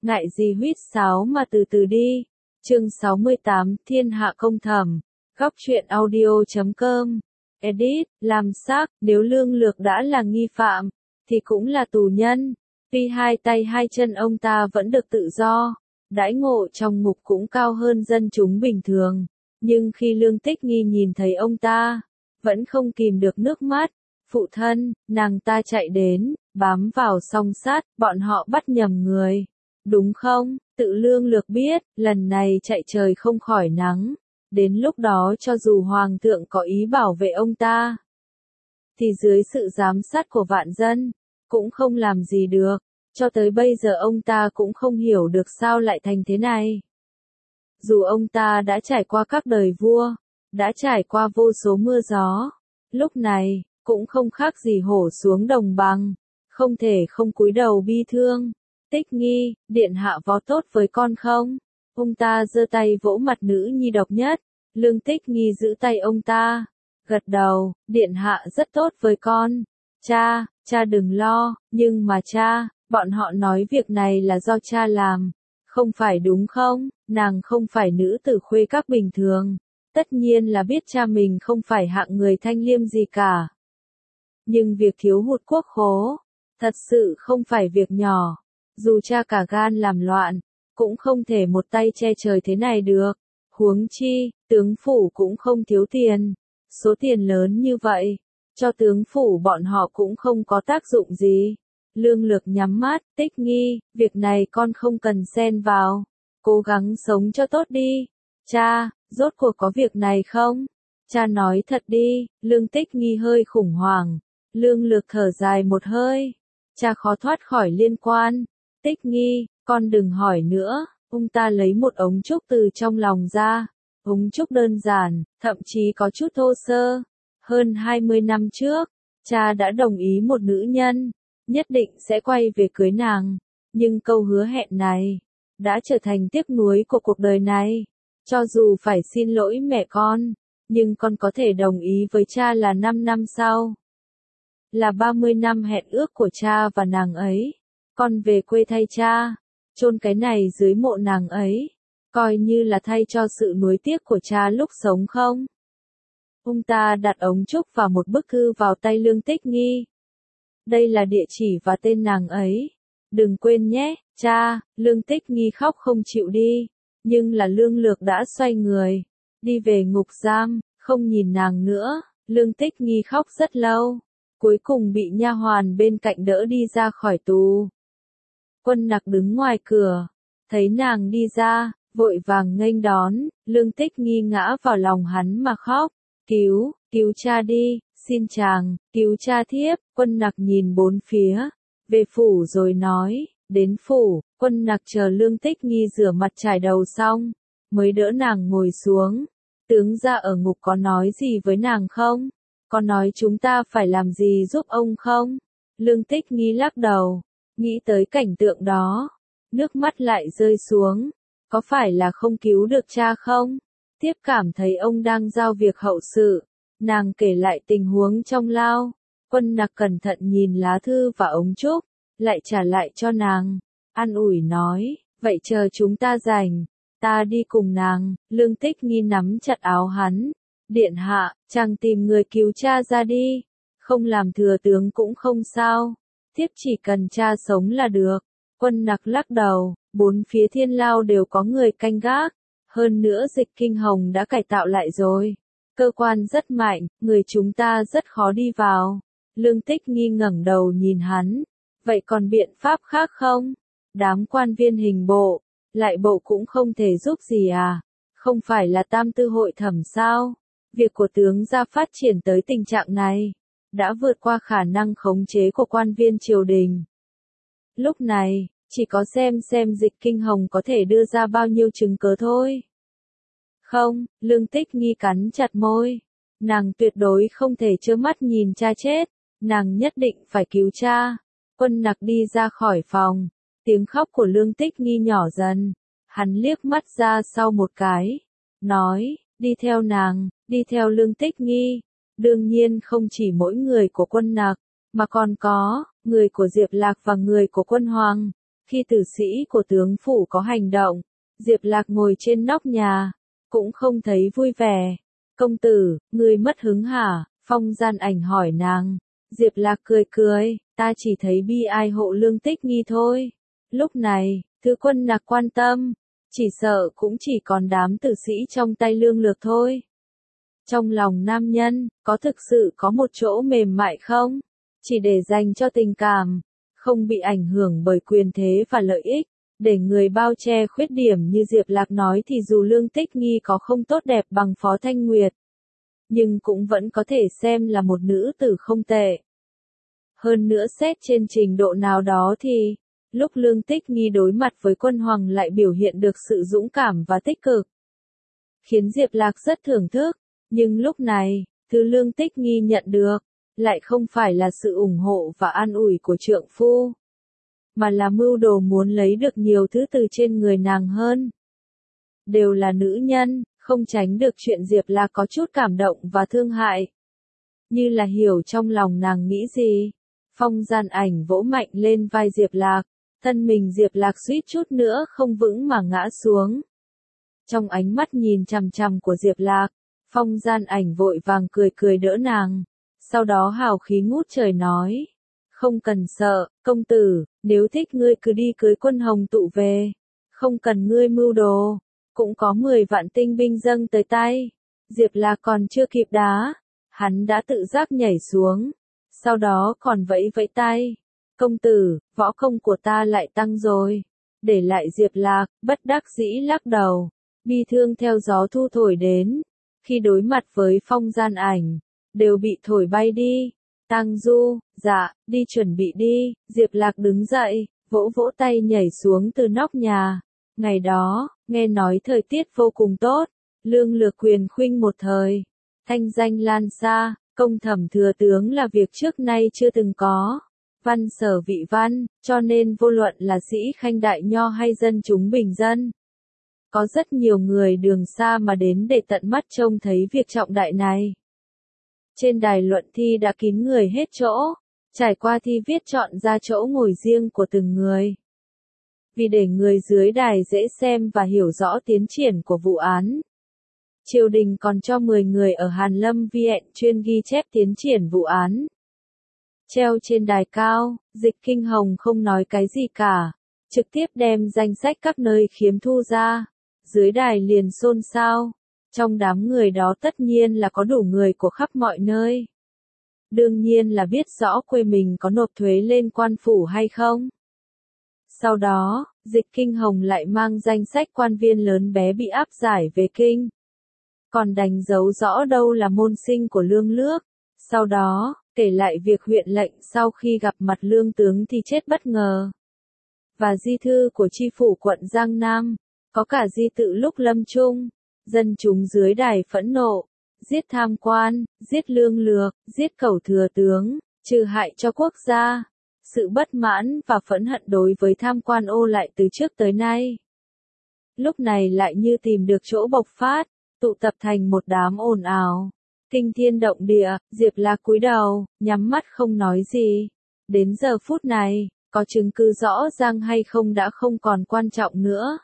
ngại gì huýt sáo mà từ từ đi. Chương 68, Thiên hạ công thẩm. Góc truyện audio.com. Edit, làm xác, nếu Lương Lược đã là nghi phạm, thì cũng là tù nhân. Tuy hai tay hai chân ông ta vẫn được tự do, đãi ngộ trong ngục cũng cao hơn dân chúng bình thường. Nhưng khi Lương Tích Nghi nhìn thấy ông ta, vẫn không kìm được nước mắt. Phụ thân, nàng ta chạy đến, bám vào song sát, bọn họ bắt nhầm người. Đúng không? Tự Lương Lược biết, lần này chạy trời không khỏi nắng. Đến lúc đó cho dù Hoàng thượng có ý bảo vệ ông ta, thì dưới sự giám sát của vạn dân, cũng không làm gì được. Cho tới bây giờ ông ta cũng không hiểu được sao lại thành thế này. Dù ông ta đã trải qua các đời vua, đã trải qua vô số mưa gió, lúc này, cũng không khác gì hổ xuống đồng bằng, không thể không cúi đầu bi thương. Tích Nghi, điện hạ có tốt với con không? Ông ta giơ tay vỗ mặt nữ nhi độc nhất. Lương Tích Nghi giữ tay ông ta, gật đầu, điện hạ rất tốt với con. Cha đừng lo, nhưng mà cha, bọn họ nói việc này là do cha làm, không phải đúng không? Nàng không phải nữ tử khuê các bình thường, tất nhiên là biết cha mình không phải hạng người thanh liêm gì cả. Nhưng việc thiếu hụt quốc khố, thật sự không phải việc nhỏ, dù cha cả gan làm loạn, cũng không thể một tay che trời thế này được. Huống chi, tướng phủ cũng không thiếu tiền, số tiền lớn như vậy, cho tướng phủ bọn họ cũng không có tác dụng gì. Lương Lược nhắm mắt, Tích Nghi, việc này con không cần xen vào, cố gắng sống cho tốt đi. Cha, rốt cuộc có việc này không? Cha nói thật đi. Lương Tích Nghi hơi khủng hoảng. Lương Lược thở dài một hơi. Cha khó thoát khỏi liên quan. Tích Nghi, con đừng hỏi nữa. Ông ta lấy một ống trúc từ trong lòng ra. Ống trúc đơn giản, thậm chí có chút thô sơ. Hơn 20 năm trước, cha đã đồng ý một nữ nhân, nhất định sẽ quay về cưới nàng. Nhưng câu hứa hẹn này, đã trở thành tiếc nuối của cuộc đời này. Cho dù phải xin lỗi mẹ con, nhưng con có thể đồng ý với cha là 5 năm sau. Là 30 năm hẹn ước của cha và nàng ấy. Con về quê thay cha, chôn cái này dưới mộ nàng ấy, coi như là thay cho sự nuối tiếc của cha lúc sống không? Ông ta đặt ống trúc và một bức thư vào tay Lương Tích Nghi. Đây là địa chỉ và tên nàng ấy. Đừng quên nhé, cha. Lương Tích Nghi khóc không chịu đi. Nhưng là Lương Lược đã xoay người, đi về ngục giam, không nhìn nàng nữa. Lương Tích Nghi khóc rất lâu, cuối cùng bị nha hoàn bên cạnh đỡ đi ra khỏi tù. Quân Nặc đứng ngoài cửa, thấy nàng đi ra, vội vàng nghênh đón. Lương Tích Nghi ngã vào lòng hắn mà khóc. Cứu cha đi, xin chàng, cứu cha thiếp. Quân Nặc nhìn bốn phía, về phủ rồi nói. Đến phủ, Quân Nặc chờ Lương Tích Nghi rửa mặt chải đầu xong, mới đỡ nàng ngồi xuống. Tướng gia ở ngục có nói gì với nàng không? Có nói chúng ta phải làm gì giúp ông không? Lương Tích Nghi lắc đầu, nghĩ tới cảnh tượng đó, nước mắt lại rơi xuống. Có phải là không cứu được cha không? Tiếp cảm thấy ông đang giao việc hậu sự, nàng kể lại tình huống trong lao. Quân Nặc cẩn thận nhìn lá thư và ống trúc, lại trả lại cho nàng, an ủi nói, vậy chờ chúng ta rảnh, ta đi cùng nàng. Lương Tích Nghi nắm chặt áo hắn, điện hạ, chàng tìm người cứu cha ra đi, không làm thừa tướng cũng không sao, thiếp chỉ cần cha sống là được. Quân Nặc lắc đầu, bốn phía thiên lao đều có người canh gác, hơn nữa Dịch Kinh Hồng đã cải tạo lại rồi, cơ quan rất mạnh, người chúng ta rất khó đi vào. Lương Tích Nghi ngẩng đầu nhìn hắn, vậy còn biện pháp khác không? Đám quan viên hình bộ, lại bộ cũng không thể giúp gì à? Không phải là tam tư hội thẩm sao? Việc của tướng gia phát triển tới tình trạng này, đã vượt qua khả năng khống chế của quan viên triều đình. Lúc này, chỉ có xem Dịch Kinh Hồng có thể đưa ra bao nhiêu chứng cớ thôi. Không, Lương Tích Nghi cắn chặt môi. Nàng tuyệt đối không thể trơ mắt nhìn cha chết. Nàng nhất định phải cứu cha. Quân Nặc đi ra khỏi phòng. Tiếng khóc của Lương Tích Nghi nhỏ dần. Hắn liếc mắt ra sau một cái. Nói, đi theo nàng, đi theo Lương Tích Nghi. Đương nhiên không chỉ mỗi người của Quân Nặc, mà còn có, người của Diệp Lạc và người của Quân Hoàng. Khi tử sĩ của tướng phủ có hành động, Diệp Lạc ngồi trên nóc nhà, cũng không thấy vui vẻ. Công tử, ngươi mất hứng hả? Phong Gian Ảnh hỏi nàng. Diệp Lạc cười cười, ta chỉ thấy bi ai hộ Lương Tích Nghi thôi. Lúc này, Thứ Quân Nặc quan tâm, chỉ sợ cũng chỉ còn đám tử sĩ trong tay Lương Lược thôi. Trong lòng nam nhân, có thực sự có một chỗ mềm mại không? Chỉ để dành cho tình cảm, không bị ảnh hưởng bởi quyền thế và lợi ích, để người bao che khuyết điểm như Diệp Lạc nói thì dù Lương Tích Nghi có không tốt đẹp bằng Phó Thanh Nguyệt, nhưng cũng vẫn có thể xem là một nữ tử không tệ. Hơn nữa xét trên trình độ nào đó thì, lúc Lương Tích Nghi đối mặt với quân hoàng lại biểu hiện được sự dũng cảm và tích cực, khiến Diệp Lạc rất thưởng thức, nhưng lúc này, thứ Lương Tích Nghi nhận được, lại không phải là sự ủng hộ và an ủi của trượng phu, mà là mưu đồ muốn lấy được nhiều thứ từ trên người nàng hơn. Đều là nữ nhân, không tránh được chuyện Diệp Lạc có chút cảm động và thương hại. Như là hiểu trong lòng nàng nghĩ gì. Phong Gian Ảnh vỗ mạnh lên vai Diệp Lạc, thân mình Diệp Lạc suýt chút nữa không vững mà ngã xuống. Trong ánh mắt nhìn chằm chằm của Diệp Lạc, Phong Gian Ảnh vội vàng cười cười đỡ nàng, sau đó hào khí ngút trời nói. Không cần sợ, công tử, nếu thích ngươi cứ đi cưới Quân Hồng Tụ về, không cần ngươi mưu đồ, cũng có 10 vạn tinh binh dâng tới tay. Diệp Lạc còn chưa kịp đá, hắn đã tự giác nhảy xuống, sau đó còn vẫy vẫy tay. Công tử, võ công của ta lại tăng rồi. Để lại Diệp Lạc, bất đắc dĩ lắc đầu, bi thương theo gió thu thổi đến. Khi đối mặt với Phong Gian Ảnh, đều bị thổi bay đi. Tang Du, dạ, đi chuẩn bị đi. Diệp Lạc đứng dậy, vỗ vỗ tay nhảy xuống từ nóc nhà. Ngày đó, nghe nói thời tiết vô cùng tốt, Lương Lược quyền khuynh một thời, thanh danh lan xa, công thẩm thừa tướng là việc trước nay chưa từng có. Văn sở vị văn, cho nên vô luận là sĩ khanh đại nho hay dân chúng bình dân, có rất nhiều người đường xa mà đến để tận mắt trông thấy việc trọng đại này. Trên đài luận thi đã kín người hết chỗ, trải qua thi viết chọn ra chỗ ngồi riêng của từng người. Vì để người dưới đài dễ xem và hiểu rõ tiến triển của vụ án, triều đình còn cho 10 người ở Hàn Lâm Viện chuyên ghi chép tiến triển vụ án. Treo trên đài cao, Dịch Kinh Hồng không nói cái gì cả, trực tiếp đem danh sách các nơi khiếm thu ra. Dưới đài liền xôn xao, trong đám người đó tất nhiên là có đủ người của khắp mọi nơi. Đương nhiên là biết rõ quê mình có nộp thuế lên quan phủ hay không. Sau đó, Dịch Kinh Hồng lại mang danh sách quan viên lớn bé bị áp giải về kinh. Còn đánh dấu rõ đâu là môn sinh của Lương Lước. Sau đó, kể lại việc huyện lệnh sau khi gặp mặt Lương tướng thì chết bất ngờ. Và di thư của chi phủ quận Giang Nam, có cả di tự lúc lâm chung. Dân chúng dưới đài phẫn nộ, giết tham quan, giết Lương Lược, giết Cẩu thừa tướng, trừ hại cho quốc gia. Sự bất mãn và phẫn hận đối với tham quan ô lại từ trước tới nay. Lúc này lại như tìm được chỗ bộc phát, tụ tập thành một đám ồn ào. Kinh thiên động địa, Diệp Lạc cúi đầu, nhắm mắt không nói gì. Đến giờ phút này, có chứng cứ rõ ràng hay không đã không còn quan trọng nữa.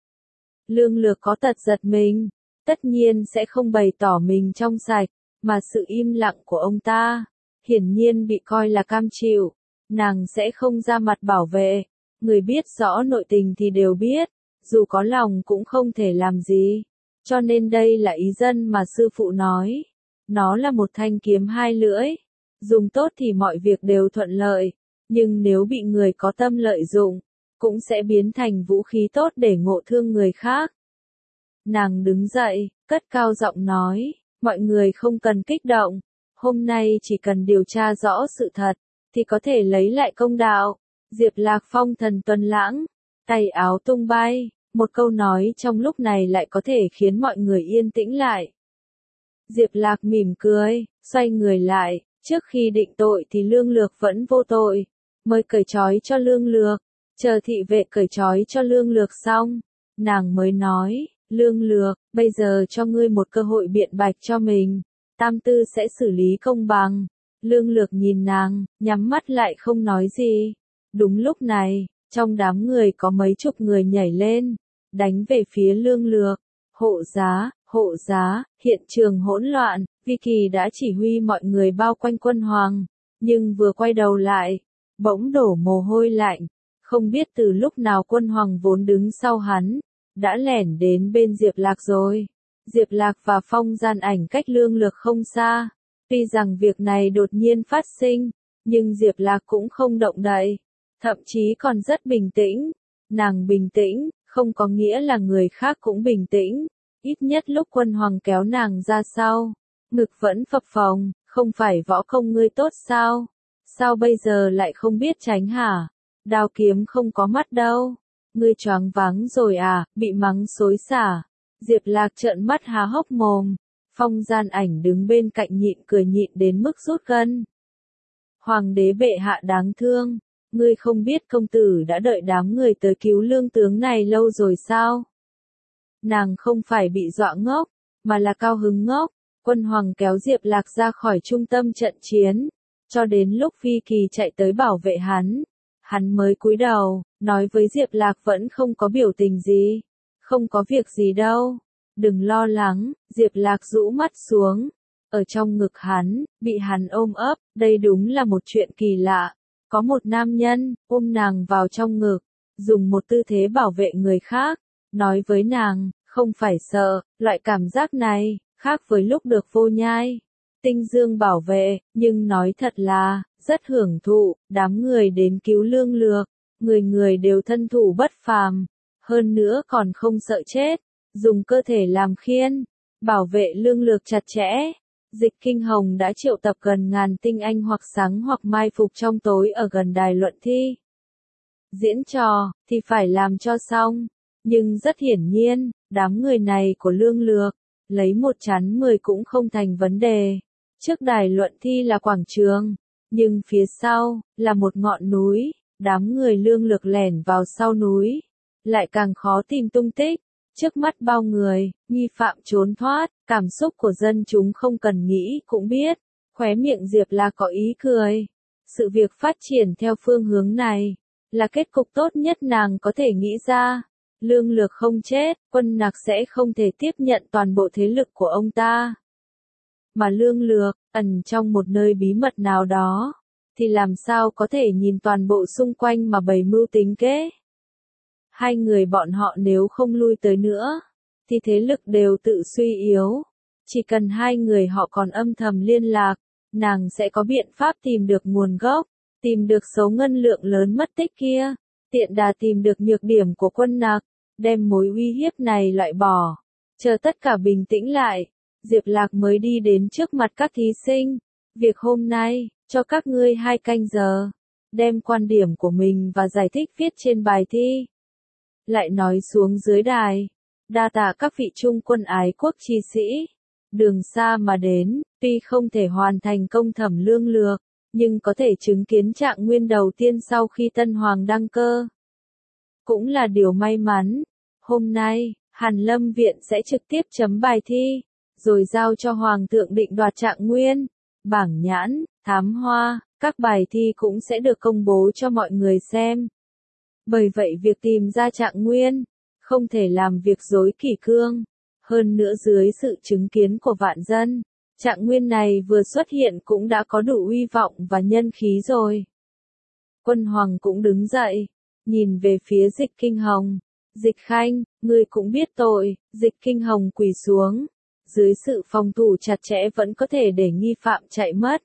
Lương Lược có tật giật mình, tất nhiên sẽ không bày tỏ mình trong sạch, mà sự im lặng của ông ta, hiển nhiên bị coi là cam chịu. Nàng sẽ không ra mặt bảo vệ, người biết rõ nội tình thì đều biết, dù có lòng cũng không thể làm gì. Cho nên đây là ý dân mà sư phụ nói. Nó là một thanh kiếm hai lưỡi. Dùng tốt thì mọi việc đều thuận lợi, nhưng nếu bị người có tâm lợi dụng, cũng sẽ biến thành vũ khí tốt để ngộ thương người khác. Nàng đứng dậy, cất cao giọng nói, mọi người không cần kích động, hôm nay chỉ cần điều tra rõ sự thật, thì có thể lấy lại công đạo. Diệp Lạc phong thần tuần lãng, tay áo tung bay, một câu nói trong lúc này lại có thể khiến mọi người yên tĩnh lại. Diệp Lạc mỉm cười, xoay người lại, trước khi định tội thì Lương Lược vẫn vô tội, mới cởi trói cho Lương Lược, chờ thị vệ cởi trói cho Lương Lược xong, nàng mới nói, Lương Lược, bây giờ cho ngươi một cơ hội biện bạch cho mình, tam tư sẽ xử lý công bằng. Lương Lược nhìn nàng, nhắm mắt lại không nói gì. Đúng lúc này, Trong đám người có mấy chục người nhảy lên, đánh về phía Lương Lược. Hộ giá, hiện trường hỗn loạn, Vi Kỳ đã chỉ huy mọi người bao quanh quân hoàng, nhưng vừa quay đầu lại, bỗng đổ mồ hôi lạnh, không biết từ lúc nào quân hoàng vốn đứng sau hắn, đã lẻn đến bên Diệp Lạc rồi. Diệp Lạc và Phong Gian Ảnh cách Lương Lược không xa, tuy rằng việc này đột nhiên phát sinh, nhưng Diệp Lạc cũng không động đậy, thậm chí còn rất bình tĩnh. Nàng bình tĩnh, không có nghĩa là người khác cũng bình tĩnh, ít nhất lúc quân hoàng kéo nàng ra sau, ngực vẫn phập phồng, không phải võ công ngươi tốt sao? Sao bây giờ lại không biết tránh hả? Đao kiếm không có mắt đâu. Ngươi choáng váng rồi à, bị mắng xối xả. Diệp Lạc trợn mắt há hốc mồm. Phong Gian Ảnh đứng bên cạnh nhịn cười nhịn đến mức rút gân. Hoàng đế bệ hạ đáng thương, ngươi không biết công tử đã đợi đám người tới cứu lương tướng này lâu rồi sao? Nàng không phải bị dọa ngốc, mà là cao hứng ngốc. Quân hoàng kéo Diệp Lạc ra khỏi trung tâm trận chiến, cho đến lúc Phi Kỳ chạy tới bảo vệ hắn mới cúi đầu, nói với Diệp Lạc vẫn không có biểu tình gì. Không có việc gì đâu, đừng lo lắng. Diệp Lạc rũ mắt xuống, ở trong ngực hắn, bị hắn ôm ấp, đây đúng là một chuyện kỳ lạ. Có một nam nhân, ôm nàng vào trong ngực, dùng một tư thế bảo vệ người khác, nói với nàng, không phải sợ, loại cảm giác này, khác với lúc được Vô Nhai Tinh Dương bảo vệ, nhưng nói thật là, rất hưởng thụ. Đám người đến cứu Lương Lược, người người đều thân thủ bất phàm, hơn nữa còn không sợ chết, dùng cơ thể làm khiên, bảo vệ Lương Lược chặt chẽ. Dịch Kinh Hồng đã triệu tập gần ngàn tinh anh hoặc sáng hoặc mai phục trong tối ở gần đài luận thi. Diễn trò, thì phải làm cho xong, nhưng rất hiển nhiên, đám người này của Lương Lược, lấy 1-10 cũng không thành vấn đề. Trước đài luận thi là quảng trường, nhưng phía sau, là một ngọn núi, đám người Lương Lược lẻn vào sau núi, lại càng khó tìm tung tích. Trước mắt bao người, nghi phạm trốn thoát, cảm xúc của dân chúng không cần nghĩ cũng biết. Khóe miệng Diệp Lạc có ý cười. Sự việc phát triển theo phương hướng này, là kết cục tốt nhất nàng có thể nghĩ ra. Lương Lược không chết, quân Nặc sẽ không thể tiếp nhận toàn bộ thế lực của ông ta. Mà Lương Lược, ẩn trong một nơi bí mật nào đó, thì làm sao có thể nhìn toàn bộ xung quanh mà bày mưu tính kế. Hai người bọn họ nếu không lui tới nữa, thì thế lực đều tự suy yếu. Chỉ cần hai người họ còn âm thầm liên lạc, nàng sẽ có biện pháp tìm được nguồn gốc, tìm được số ngân lượng lớn mất tích kia, tiện đà tìm được nhược điểm của quân Nặc, đem mối uy hiếp này loại bỏ. Chờ tất cả bình tĩnh lại, Diệp Lạc mới đi đến trước mặt các thí sinh. Việc hôm nay, cho các ngươi 2 canh giờ, đem quan điểm của mình và giải thích viết trên bài thi. Lại nói xuống dưới đài, đa tạ các vị trung quân ái quốc chi sĩ, đường xa mà đến, tuy không thể hoàn thành công thẩm Lương Lược, nhưng có thể chứng kiến trạng nguyên đầu tiên sau khi Tân Hoàng đăng cơ. Cũng là điều may mắn, hôm nay, Hàn Lâm Viện sẽ trực tiếp chấm bài thi, rồi giao cho Hoàng thượng định đoạt trạng nguyên, bảng nhãn, thám hoa, các bài thi cũng sẽ được công bố cho mọi người xem. Bởi vậy việc tìm ra trạng nguyên, không thể làm việc dối kỷ cương. Hơn nữa dưới sự chứng kiến của vạn dân, trạng nguyên này vừa xuất hiện cũng đã có đủ uy vọng và nhân khí rồi. Quân Hoàng cũng đứng dậy, nhìn về phía Dịch Kinh Hồng. Dịch Khanh, ngươi cũng biết tội. Dịch Kinh Hồng quỳ xuống. Dưới sự phòng thủ chặt chẽ vẫn có thể để nghi phạm chạy mất.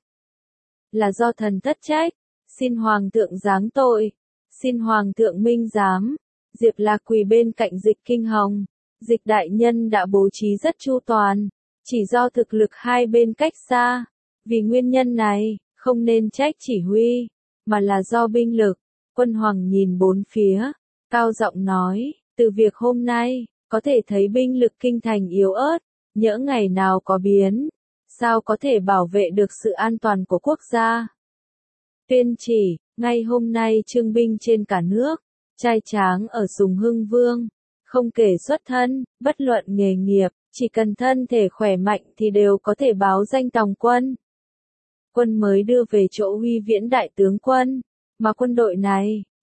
Là do thần thất trách. Xin Hoàng thượng giáng tội. Xin Hoàng thượng minh giám. Diệp Lạc quỳ bên cạnh Dịch Kinh Hồng. Dịch đại nhân đã bố trí rất chu toàn. Chỉ do thực lực hai bên cách xa. Vì nguyên nhân này, không nên trách chỉ huy, mà là do binh lực. Quân Hoàng nhìn bốn phía, cao giọng nói, từ việc hôm nay, có thể thấy binh lực kinh thành yếu ớt, nhỡ ngày nào có biến, sao có thể bảo vệ được sự an toàn của quốc gia. Tuyên chỉ, ngay hôm nay trương binh trên cả nước, trai tráng ở Sùng Hưng Vương, không kể xuất thân, bất luận nghề nghiệp, chỉ cần thân thể khỏe mạnh thì đều có thể báo danh tòng quân. Quân mới đưa về chỗ Huy Viễn đại tướng quân, mà quân đội này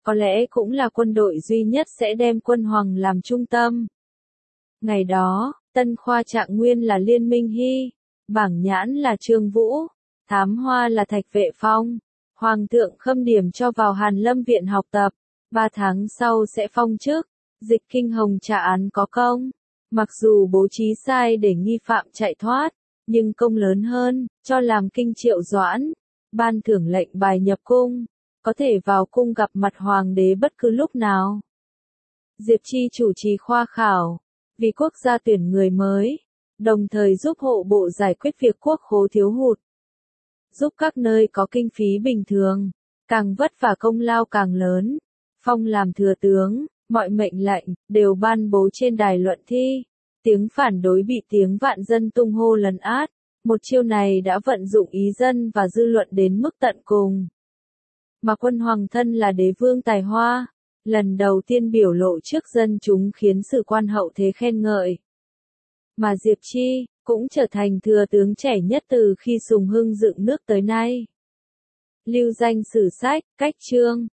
có lẽ cũng là quân đội duy nhất sẽ đem quân Hoàng làm trung tâm. Ngày đó, Tân Khoa Trạng Nguyên là Liên Minh Hy, Bảng Nhãn là Trương Vũ, Thám Hoa là Thạch Vệ Phong. Hoàng thượng khâm điểm cho vào Hàn Lâm Viện học tập, 3 tháng sau sẽ phong chức. Dịch Kinh Hồng trả án có công, mặc dù bố trí sai để nghi phạm chạy thoát, nhưng công lớn hơn, cho làm Kinh Triệu Doãn, ban thưởng lệnh bài nhập cung, có thể vào cung gặp mặt hoàng đế bất cứ lúc nào. Diệp Chi chủ trì khoa khảo, vì quốc gia tuyển người mới, đồng thời giúp hộ bộ giải quyết việc quốc khố thiếu hụt, giúp các nơi có kinh phí bình thường, càng vất vả công lao càng lớn. Phong làm thừa tướng, mọi mệnh lệnh đều ban bố trên đài luận thi. Tiếng phản đối bị tiếng vạn dân tung hô lấn át. Một chiêu này đã vận dụng ý dân và dư luận đến mức tận cùng. Mà quân Hoàng thân là đế vương tài hoa, lần đầu tiên biểu lộ trước dân chúng khiến sử quan hậu thế khen ngợi. Mà Diệp Chi cũng trở thành thừa tướng trẻ nhất từ khi Sùng Hưng dựng nước tới nay. Lưu danh sử sách, cách chương.